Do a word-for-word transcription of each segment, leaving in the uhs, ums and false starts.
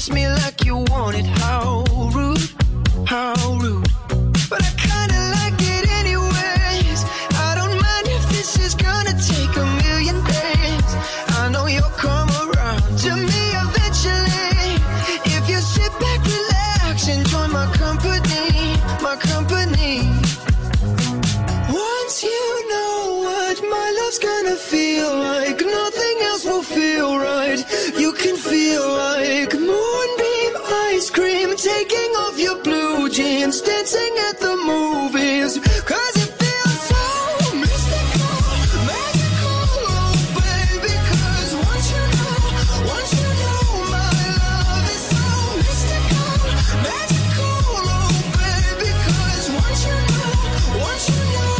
kiss me like you want it. How rude, how rude. But I kinda like it anyways. I don't mind if this is gonna take a million days. I know you'll come around to me eventually. If you sit back, relax, and join my company, my company. Once you know what my love's gonna feel like, nothing else will feel right. You can feel like moonbeam ice cream, taking off your blue jeans, dancing at the movies. Cause it feels so mystical, magical, oh baby. Cause once you know, once you know my love is so mystical, magical, oh baby. Cause once you know, once you know,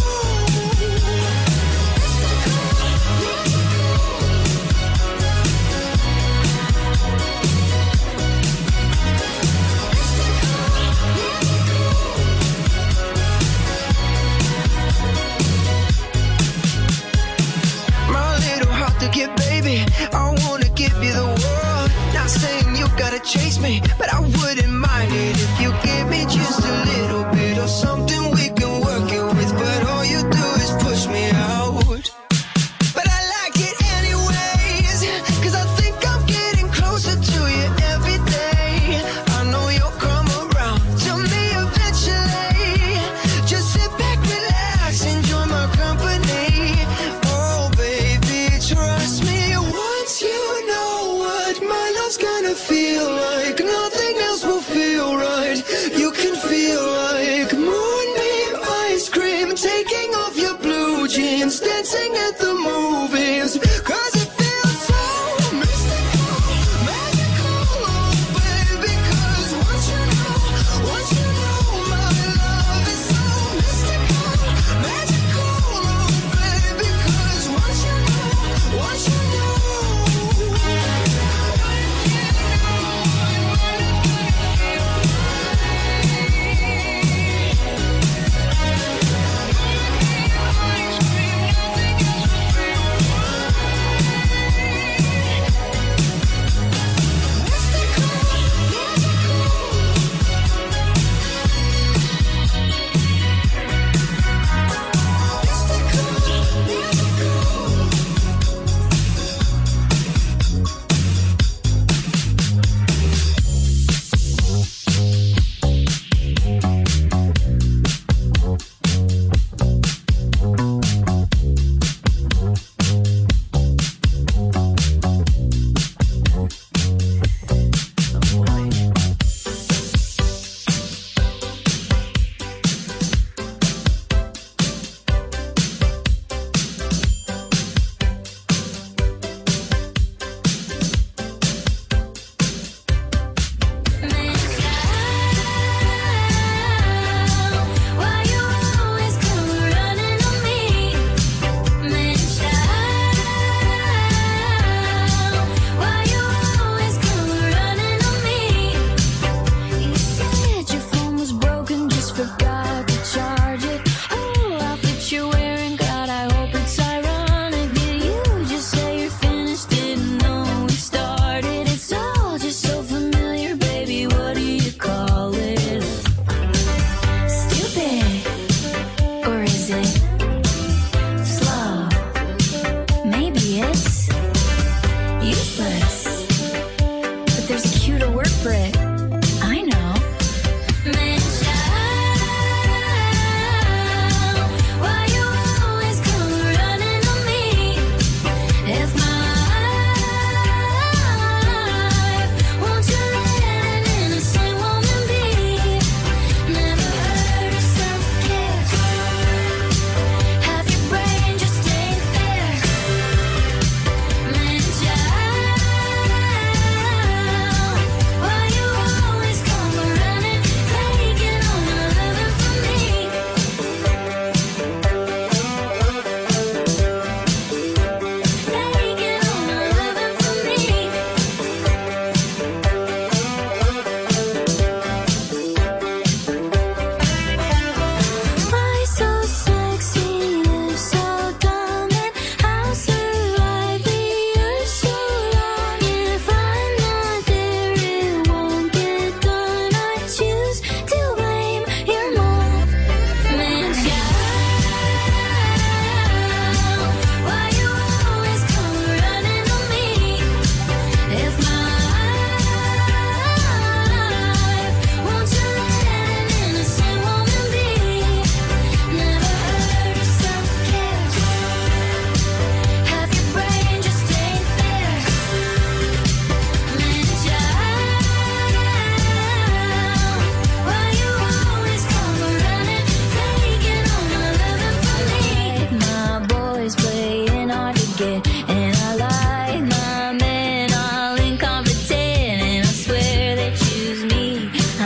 mystical.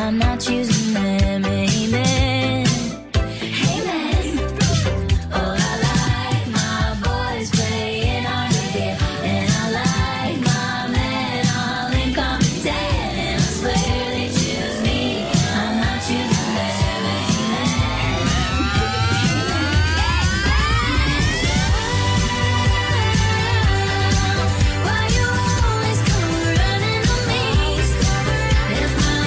I'm not choosing them, amen. Amen. Oh, I like my boys playing hard to get, and I like my men all incompetent, and I swear they choose me, I'm not choosing them, amen. Why you always come running on me? If my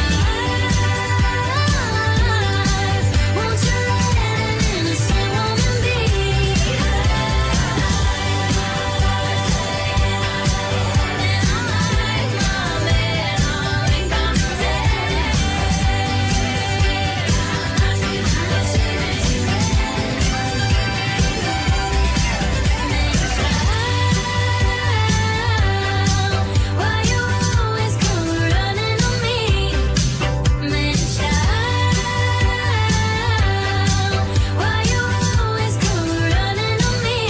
life, won't you let an innocent woman be? And I like my men all incompetent. Why you always come running on me? Man, child, why you always come running on me?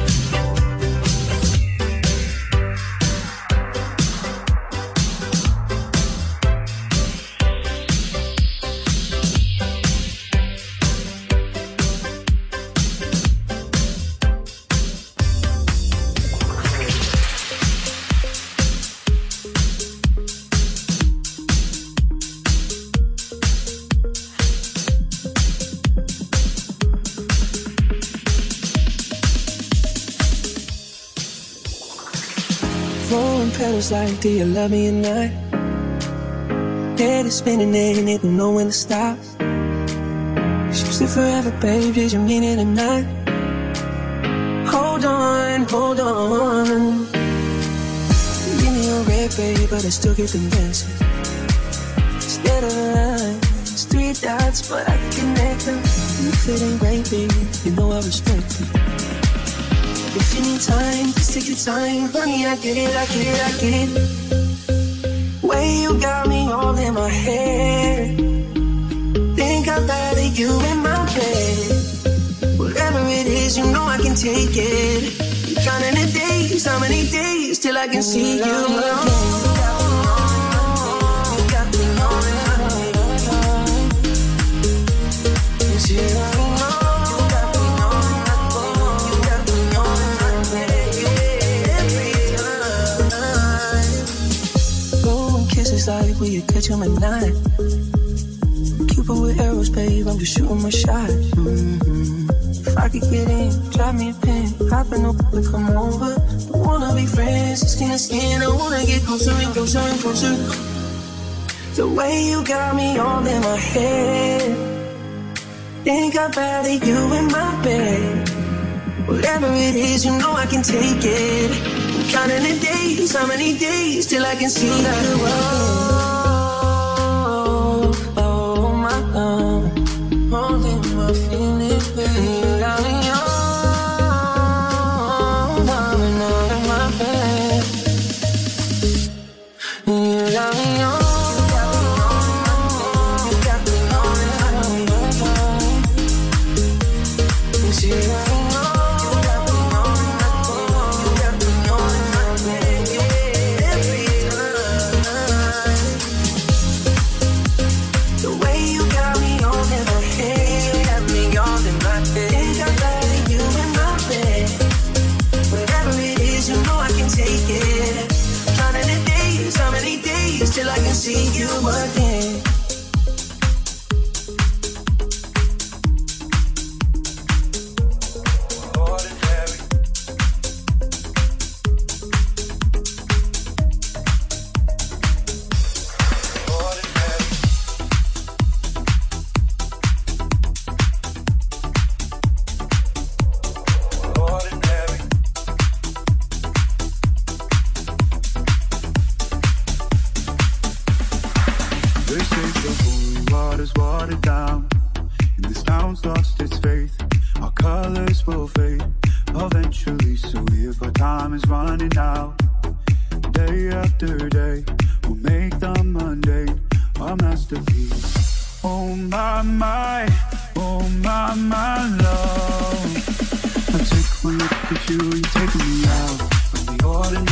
Throwing petals like, do you love me or not? Head is spinning and it don't know when to stop. Choose it forever, babe, did you mean it or not? Hold on, hold on. Give me a red, babe, but I still get them dancing. Instead of lines, three dots, but I can connect them. If it ain't right, babe, you know I respect it. If you need time, just take your time. Honey, I get it, I get it, I get it. Way you got me all in my head. Think I'd rather you in my bed. Whatever it is, you know I can take it. I'm counting the days, how many days till I can see you again. You got me all in my head. You got me all. Kisses like will you catch him at night? Cupid with arrows, babe, I'm just shooting my shot. Mm-hmm. If I could get in, drop me a pin, hop in the and come over. Don't wanna be friends, skin to skin, I wanna get closer and closer and closer. The way you got me all in my head. Think I'd rather you in my bed. Whatever it is, you know I can take it. Counting the days, how many days till I can see you again. Oh, oh my God, holding my feelings, baby. You got me all, darling, all in my bed. You got me all, you got me all in my bed. You see that? Till I can see you again.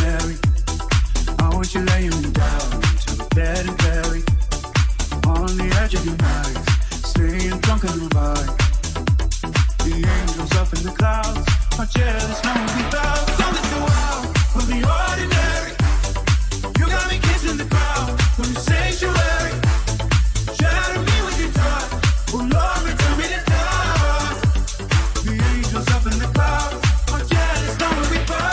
On the edge of your night, staying drunk on your vibe. The angels up in the clouds are jealous, no one without. Something so wild from the ordinary. You got me kissing the ground from your sanctuary. Shatter me with your touch, oh Lord, return me to touch. The angels up in the clouds are jealous, no one without.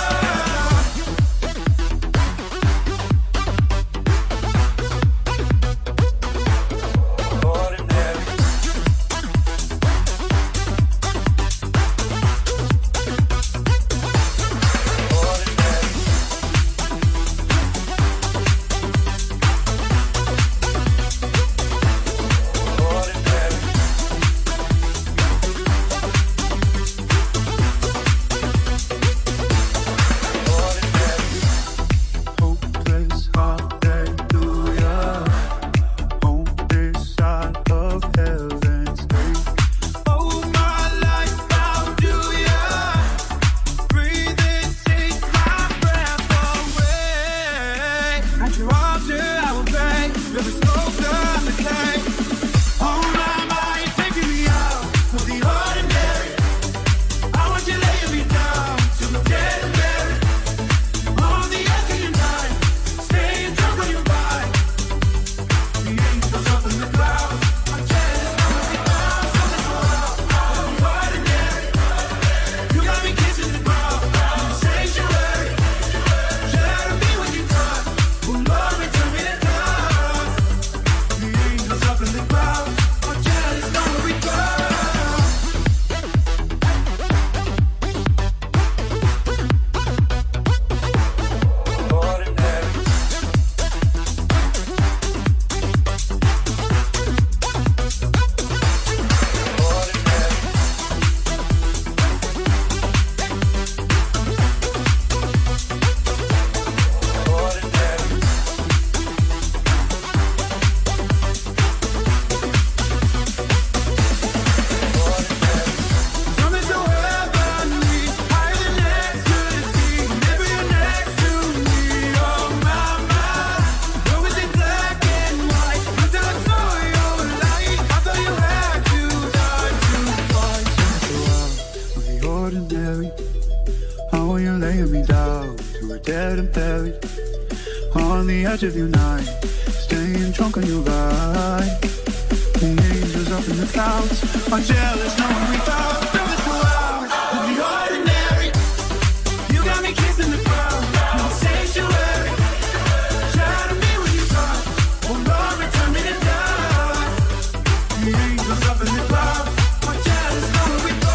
Of your night, staying drunk on your vibe. The angels up in the clouds are jealous, no one without. Something so wild from the ordinary. You got me kissing the ground, no sanctuary. Shatter me with your touch, oh Lord, return me to dust. The angels up in the clouds are jealous, no one without.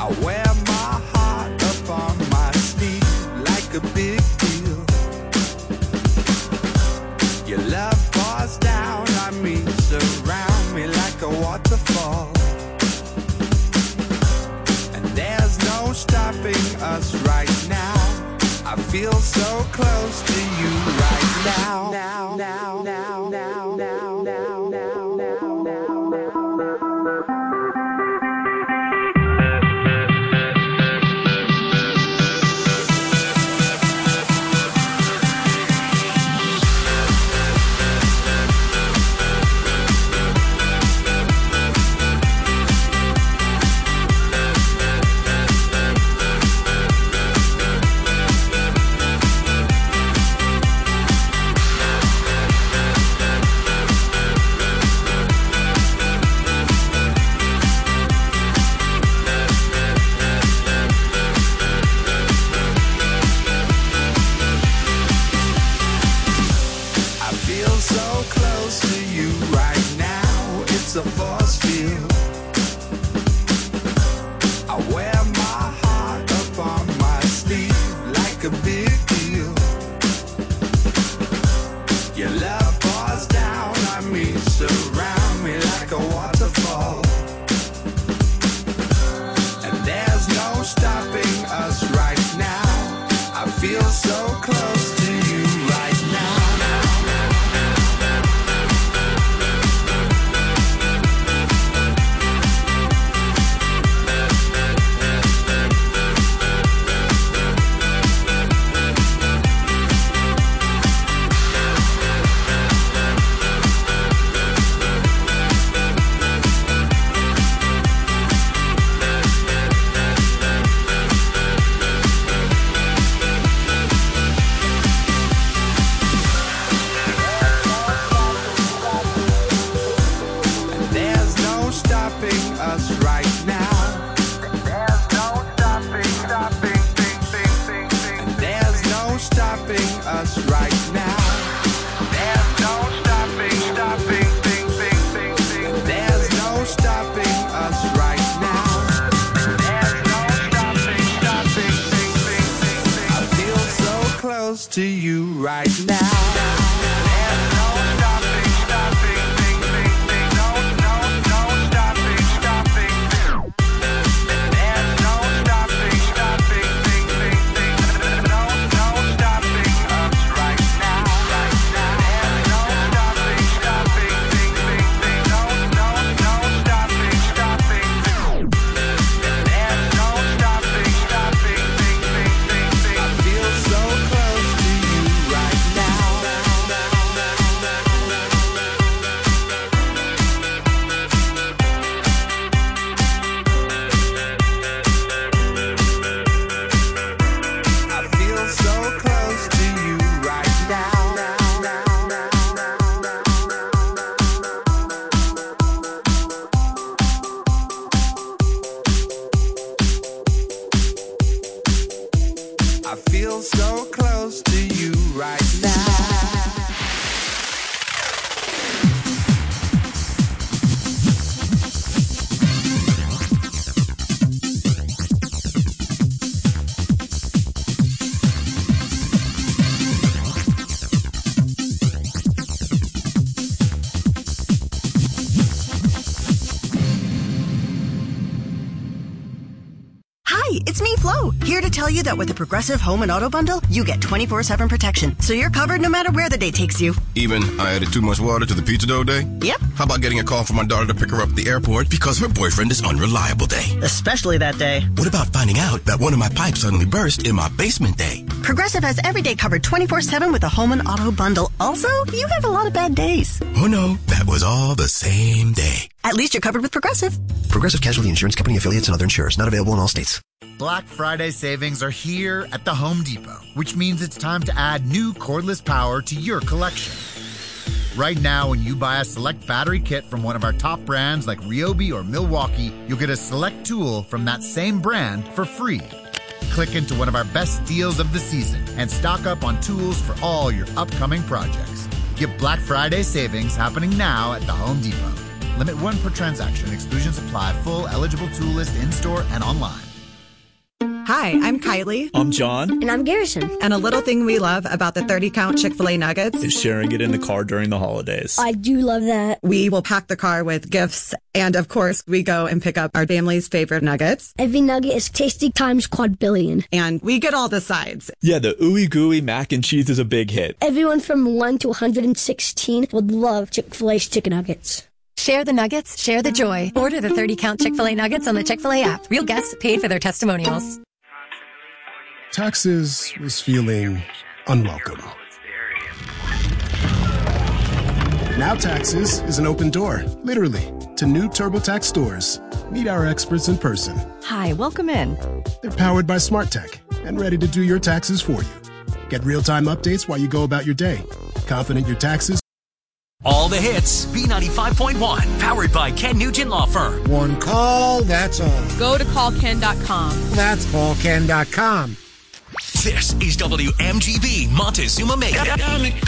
I wear my heart up on my sleeve like a big deal. Your love pours down on me, surround me like a waterfall. And there's no stopping us right now. I feel so close to you right now. Now, now, now, now, now, now, now, now, now, now. A force field. I wear my heart up on my sleeve like a big deal. Your love pours down on me, surround me like a waterfall. And there's no stopping us right now. I feel so close to you right now. Us right now. There's no stopping, stopping, sing, sing, sing, sing. And there's no stopping us right now. There's no stopping, stopping, sing, sing, sing, sing. And there's no stopping us right now. There's no stopping, stopping, sing, sing, sing, sing. I feel so close to you right now. There's no stopping, stopping, sing, sing, sing. No, no, no stopping. I feel so close to you right now. It's me, Flo, here to tell you that with the Progressive Home and Auto Bundle, you get twenty-four seven protection, so you're covered no matter where the day takes you. Even I added too much water to the pizza dough day? Yep. How about getting a call from my daughter to pick her up at the airport because her boyfriend is unreliable day? Especially that day. What about finding out that one of my pipes suddenly burst in my basement day? Progressive has every day covered twenty-four seven with the Home and Auto Bundle. Also, you have a lot of bad days. Oh no, that was all the same day. At least you're covered with Progressive. Progressive Casualty Insurance Company affiliates and other insurers. Not available in all states. Black Friday savings are here at the Home Depot, which means it's time to add new cordless power to your collection. Right now, when you buy a select battery kit from one of our top brands like Ryobi or Milwaukee, you'll get a select tool from that same brand for free. Click into one of our best deals of the season and stock up on tools for all your upcoming projects. Get Black Friday savings happening now at the Home Depot. Limit one per transaction. Exclusions apply. Full eligible tool list in-store and online. Hi, I'm Kylie. I'm John. And I'm Garrison. And a little thing we love about the thirty count Chick-fil-A nuggets is sharing it in the car during the holidays. I do love that. We will pack the car with gifts. And of course, we go and pick up our family's favorite nuggets. Every nugget is tasty times quadrillion. And we get all the sides. Yeah, the ooey gooey mac and cheese is a big hit. Everyone from one to one hundred sixteen would love Chick-fil-A's chicken nuggets. Share the nuggets, share the joy. Order the thirty count Chick-fil-A nuggets on the Chick-fil-A app. Real guests paid for their testimonials. Taxes was feeling unwelcome. Now Taxes is an open door, literally, to new TurboTax stores. Meet our experts in person. Hi, welcome in. They're powered by Smart Tech and ready to do your taxes for you. Get real-time updates while you go about your day. Confident your taxes. All the hits, B ninety-five point one, powered by Ken Nugent Law Firm. One call, that's all. Go to call ken dot com. That's call ken dot com. This is W M G B Montezuma Macon,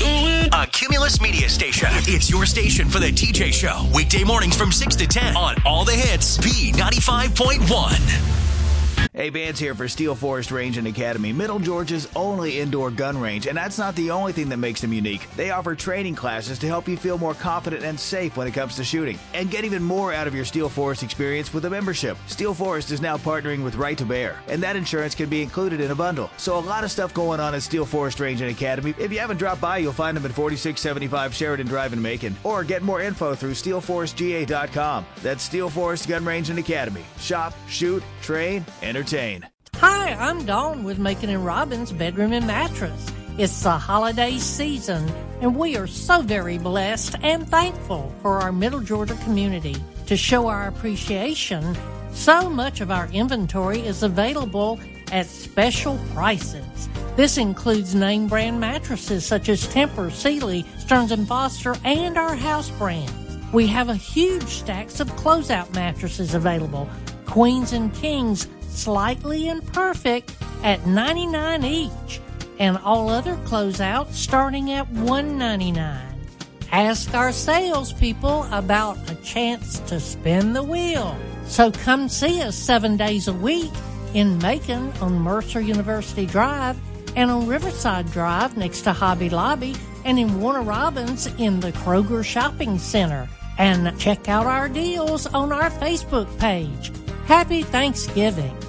a Cumulus media station. It's your station for the T J Show, weekday mornings from six to ten on All the Hits, B ninety-five point one. Hey, Vance here for Steel Forest Range and Academy, Middle Georgia's only indoor gun range, and that's not the only thing that makes them unique. They offer training classes to help you feel more confident and safe when it comes to shooting, and get even more out of your Steel Forest experience with a membership. Steel Forest is now partnering with Right to Bear, and that insurance can be included in a bundle. So a lot of stuff going on at Steel Forest Range and Academy. If you haven't dropped by, you'll find them at forty-six seventy-five Sheridan Drive in Macon, or get more info through steel forest g a dot com. That's Steel Forest Gun Range and Academy. Shop, shoot, train, entertain. Hi, I'm Dawn with Macon and Robbins Bedroom and Mattress. It's the holiday season, and we are so very blessed and thankful for our Middle Georgia community. To show our appreciation, so much of our inventory is available at special prices. This includes name brand mattresses such as Tempur, Sealy, Stearns and Foster, and our house brands. We have a huge stacks of closeout mattresses available, queens and kings, slightly imperfect at ninety-nine dollars each, and all other closeouts starting at one ninety-nine. Ask our salespeople about a chance to spin the wheel. So come see us seven days a week in Macon on Mercer University Drive and on Riverside Drive next to Hobby Lobby, and in Warner Robins in the Kroger Shopping Center. And check out our deals on our Facebook page. Happy Thanksgiving.